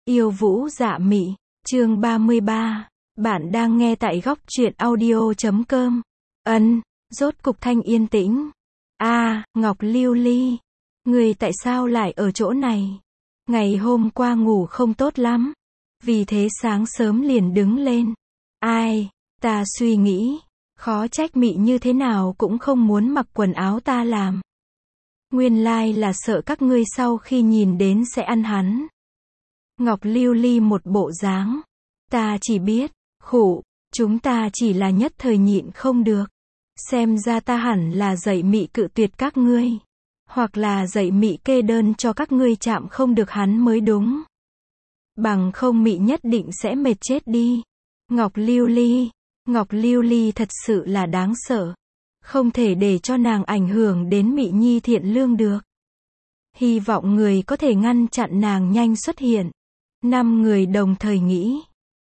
Yêu Vũ Dạ Mị, chương 33. Bạn đang nghe tại góc truyện audio.com. Rốt cục Thanh yên tĩnh. Ngọc Lưu Ly. Người tại sao lại ở chỗ này? Ngày hôm qua ngủ không tốt lắm. Vì thế sáng sớm liền đứng lên. Ta suy nghĩ. Khó trách Mị như thế nào cũng không muốn mặc quần áo ta làm. Nguyên lai là sợ các ngươi sau khi nhìn đến sẽ ăn hắn. Ngọc Lưu Ly một bộ dáng. Ta chỉ biết, chúng ta chỉ là nhất thời nhịn không được. Xem ra ta hẳn là dạy Mị cự tuyệt các ngươi. Hoặc là dạy Mị kê đơn cho các ngươi chạm không được hắn mới đúng. Bằng không Mị nhất định sẽ mệt chết đi. Ngọc Lưu Ly thật sự là đáng sợ. Không thể để cho nàng ảnh hưởng đến Mị Nhi thiện lương được. Hy vọng người có thể ngăn chặn nàng nhanh xuất hiện. 5 người đồng thời nghĩ.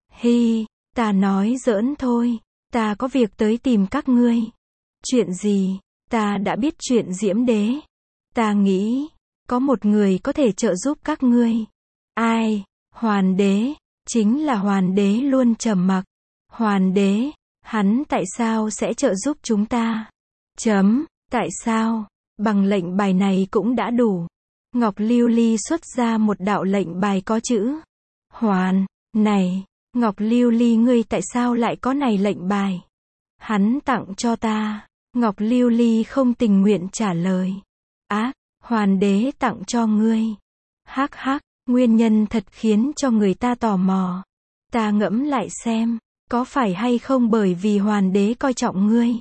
Ta nói giỡn thôi. Ta có việc tới tìm các ngươi. Chuyện gì? Ta đã biết chuyện Diễm Đế. Ta nghĩ, có một người có thể trợ giúp các ngươi. Ai? Hoàn Đế. Chính là Hoàn Đế luôn trầm mặc. Hoàn Đế, hắn tại sao sẽ trợ giúp chúng ta? Tại sao? Bằng lệnh bài này cũng đã đủ. Ngọc Lưu Ly xuất ra một đạo lệnh bài có chữ Hoàn. Này, Ngọc Lưu Ly ngươi tại sao lại có này lệnh bài? Hắn tặng cho ta. Ngọc Lưu Ly không tình nguyện trả lời. Hoàn Đế tặng cho ngươi. Nguyên nhân thật khiến cho người ta tò mò. Ta ngẫm lại xem, có phải hay không bởi vì Hoàn Đế coi trọng ngươi?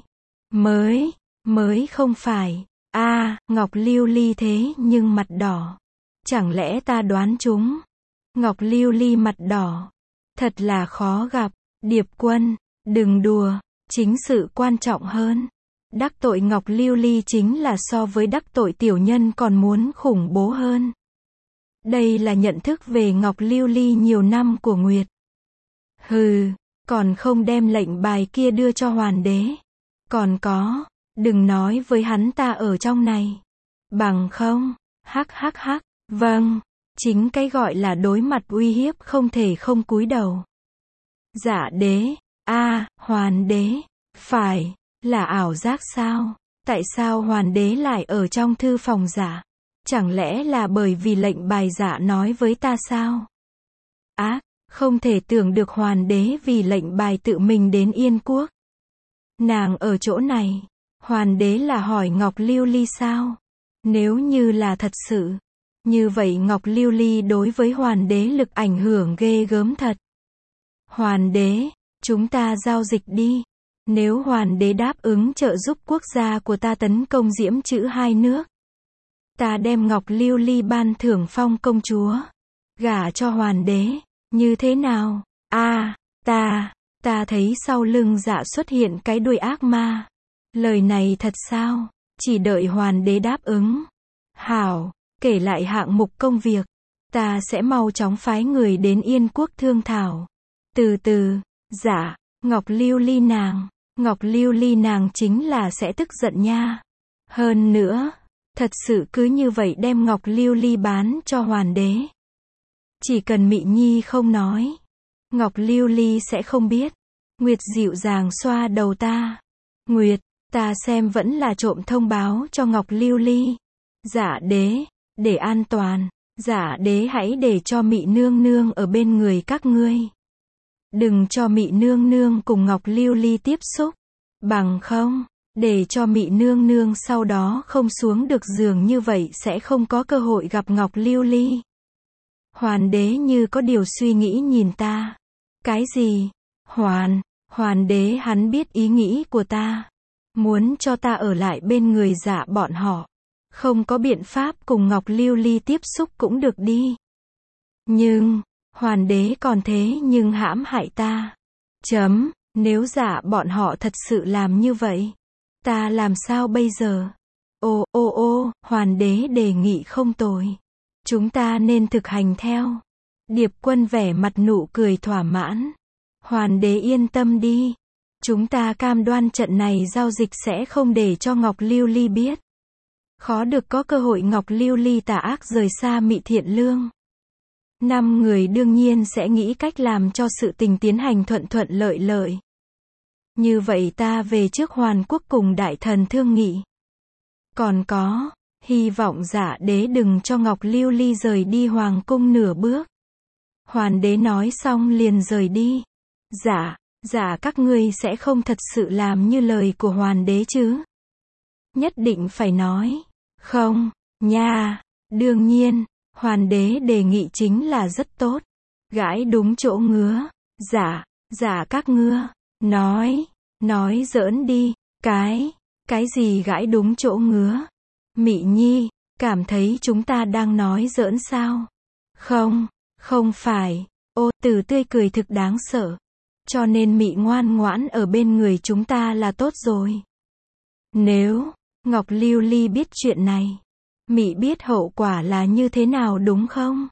Mới không phải. Ngọc Lưu Ly thế nhưng mặt đỏ. Chẳng lẽ ta đoán chúng? Ngọc Lưu Ly mặt đỏ. Thật là khó gặp. Điệp Quân, đừng đùa, chính sự quan trọng hơn. Đắc tội Ngọc Lưu Ly chính là so với đắc tội tiểu nhân còn muốn khủng bố hơn. Đây là nhận thức về Ngọc Lưu Ly nhiều năm của Nguyệt. Còn không đem lệnh bài kia đưa cho Hoàn Đế. Còn có, đừng nói với hắn ta ở trong này. Bằng không, vâng, chính cái gọi là đối mặt uy hiếp không thể không cúi đầu. Dạ Đế, Hoàn Đế, phải, là ảo giác sao? Tại sao Hoàn Đế lại ở trong thư phòng giả? Chẳng lẽ là bởi vì lệnh bài giả nói với ta sao? Không thể tưởng được Hoàn Đế vì lệnh bài tự mình đến Yên Quốc. Nàng ở chỗ này, Hoàn Đế là hỏi Ngọc Lưu Ly sao? Nếu như là thật sự, như vậy Ngọc Lưu Ly đối với Hoàn Đế lực ảnh hưởng ghê gớm thật. Hoàn Đế, chúng ta giao dịch đi. Nếu Hoàn Đế đáp ứng trợ giúp quốc gia của ta tấn công Diễm Trữ hai nước, ta đem Ngọc Lưu Ly ban thưởng phong công chúa, gả cho Hoàn Đế, như thế nào? Ta thấy sau lưng Dạ xuất hiện cái đuôi ác ma. Lời này thật sao? Chỉ đợi Hoàn Đế đáp ứng. Hảo, kể lại hạng mục công việc. Ta sẽ mau chóng phái người đến Yên Quốc thương thảo. Từ từ, Dạ, Ngọc Lưu Ly nàng chính là sẽ tức giận nha. Hơn nữa, thật sự cứ như vậy đem Ngọc Lưu Ly bán cho Hoàn Đế. Chỉ cần Mị Nhi không nói, Ngọc Lưu Ly sẽ không biết. Nguyệt dịu dàng xoa đầu ta. Nguyệt, ta xem vẫn là trộm thông báo cho Ngọc Lưu Ly. Dạ Đế, để an toàn, Dạ Đế hãy để cho Mị nương nương ở bên người các ngươi. Đừng cho Mị nương nương cùng Ngọc Lưu Ly tiếp xúc. Bằng không, để cho Mị nương nương sau đó không xuống được giường như vậy sẽ không có cơ hội gặp Ngọc Lưu Ly. Hoàn Đế như có điều suy nghĩ nhìn ta. Cái gì? Hoàn Đế hắn biết ý nghĩ của ta. Muốn cho ta ở lại bên người Dạ bọn họ. Không có biện pháp cùng Ngọc Lưu Ly tiếp xúc cũng được đi. Nhưng, Hoàn Đế còn thế nhưng hãm hại ta. Nếu Dạ bọn họ thật sự làm như vậy, ta làm sao bây giờ? Hoàn Đế đề nghị không tồi. Chúng ta nên thực hành theo. Điệp Quân vẻ mặt nụ cười thỏa mãn. Hoàn Đế yên tâm đi. Chúng ta cam đoan trận này giao dịch sẽ không để cho Ngọc Lưu Ly biết. Khó được có cơ hội Ngọc Lưu Ly tà ác rời xa Mị thiện lương. 5 người đương nhiên sẽ nghĩ cách làm cho sự tình tiến hành thuận thuận lợi lợi. Như vậy ta về trước Hoàn Quốc cùng đại thần thương nghị. Còn có, hy vọng Dạ đế đừng cho Ngọc Lưu Ly rời đi hoàng cung nửa bước. Hoàn đế nói xong liền rời đi. Dạ các ngươi sẽ không thật sự làm như lời của Hoàn đế chứ? Nhất định phải nói. Không, nha, đương nhiên, Hoàn đế đề nghị chính là rất tốt. Gãi đúng chỗ ngứa. Dạ các ngươi, nói giỡn đi, cái gì gãi đúng chỗ ngứa? Mị Nhi, cảm thấy chúng ta đang nói giỡn sao? Không phải, Từ tươi cười thực đáng sợ. Cho nên Mị ngoan ngoãn ở bên người chúng ta là tốt rồi. Nếu Ngọc Lưu Ly biết chuyện này, Mị biết hậu quả là như thế nào đúng không?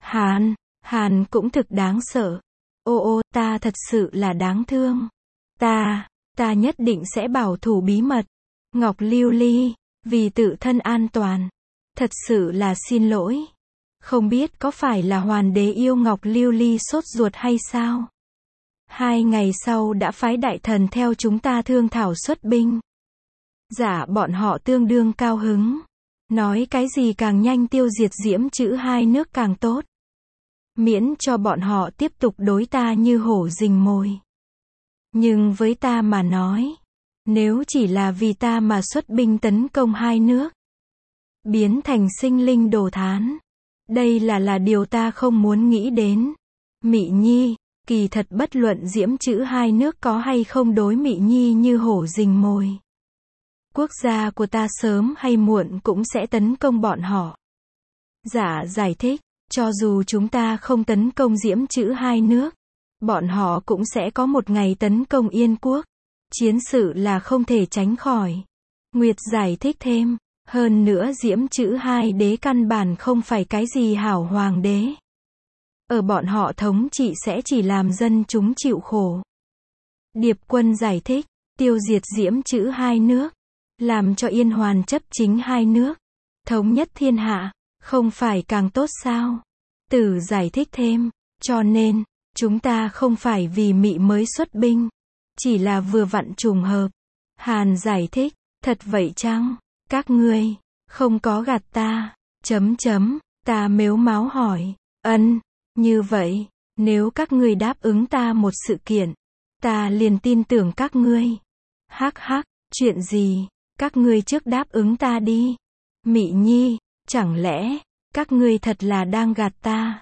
Hàn cũng thực đáng sợ. Ta thật sự là đáng thương. Ta nhất định sẽ bảo thủ bí mật. Ngọc Lưu Ly, vì tự thân an toàn, thật sự là xin lỗi. Không biết có phải là Hoàn đế yêu Ngọc Lưu Ly sốt ruột hay sao? 2 ngày sau đã phái đại thần theo chúng ta thương thảo xuất binh. Dạ bọn họ tương đương cao hứng. Nói cái gì càng nhanh tiêu diệt Diễm Chữ hai nước càng tốt. Miễn cho bọn họ tiếp tục đối ta như hổ rình mồi. Nhưng với ta mà nói, nếu chỉ là vì ta mà xuất binh tấn công hai nước, biến thành sinh linh đồ thán, đây là điều ta không muốn nghĩ đến. Mị Nhi, kỳ thật bất luận Diễm Chữ hai nước có hay không đối Mị Nhi như hổ rình mồi, quốc gia của ta sớm hay muộn cũng sẽ tấn công bọn họ. Dạ giải thích, cho dù chúng ta không tấn công Diễm Chữ hai nước, bọn họ cũng sẽ có một ngày tấn công Yên quốc. Chiến sự là không thể tránh khỏi. Nguyệt giải thích thêm, hơn nữa Diễm Chữ hai đế căn bản không phải cái gì hảo hoàng đế. Ở bọn họ thống trị sẽ chỉ làm dân chúng chịu khổ. Điệp Quân giải thích, tiêu diệt Diễm Chữ hai nước, làm cho Yên Hoàn chấp chính hai nước, thống nhất thiên hạ, không phải càng tốt sao? Tử giải thích thêm, cho nên, chúng ta không phải vì Mị mới xuất binh, chỉ là vừa vặn trùng hợp. Hàn giải thích, thật vậy chăng? Các ngươi không có gạt ta. Ta mếu máo hỏi, như vậy, nếu các ngươi đáp ứng ta một sự kiện, ta liền tin tưởng các ngươi. Chuyện gì? Các ngươi trước đáp ứng ta đi. Mị Nhi, chẳng lẽ các ngươi thật là đang gạt ta?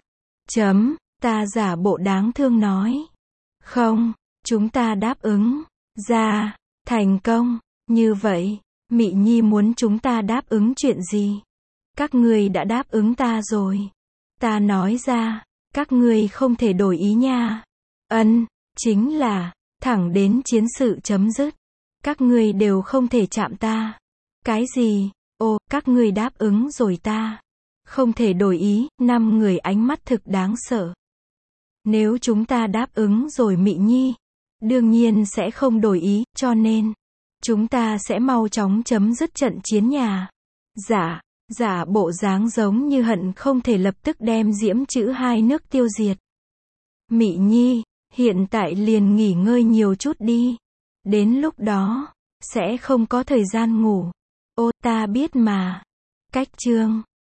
Ta giả bộ đáng thương nói. Không, chúng ta đáp ứng. Ra, thành công. Như vậy, Mị Nhi muốn chúng ta đáp ứng chuyện gì? Các ngươi đã đáp ứng ta rồi. Ta nói ra, các ngươi không thể đổi ý nha. Chính là, thẳng đến chiến sự chấm dứt, các ngươi đều không thể chạm ta. Cái gì? Các ngươi đáp ứng rồi ta không thể đổi ý. 5 người ánh mắt thực đáng sợ. Nếu chúng ta đáp ứng rồi Mị Nhi, đương nhiên sẽ không đổi ý, cho nên, chúng ta sẽ mau chóng chấm dứt trận chiến nhà. Giả bộ dáng giống như hận không thể lập tức đem Diễm Chữ hai nước tiêu diệt. Mị Nhi, hiện tại liền nghỉ ngơi nhiều chút đi. Đến lúc đó, sẽ không có thời gian ngủ. Ta biết mà. Cách chương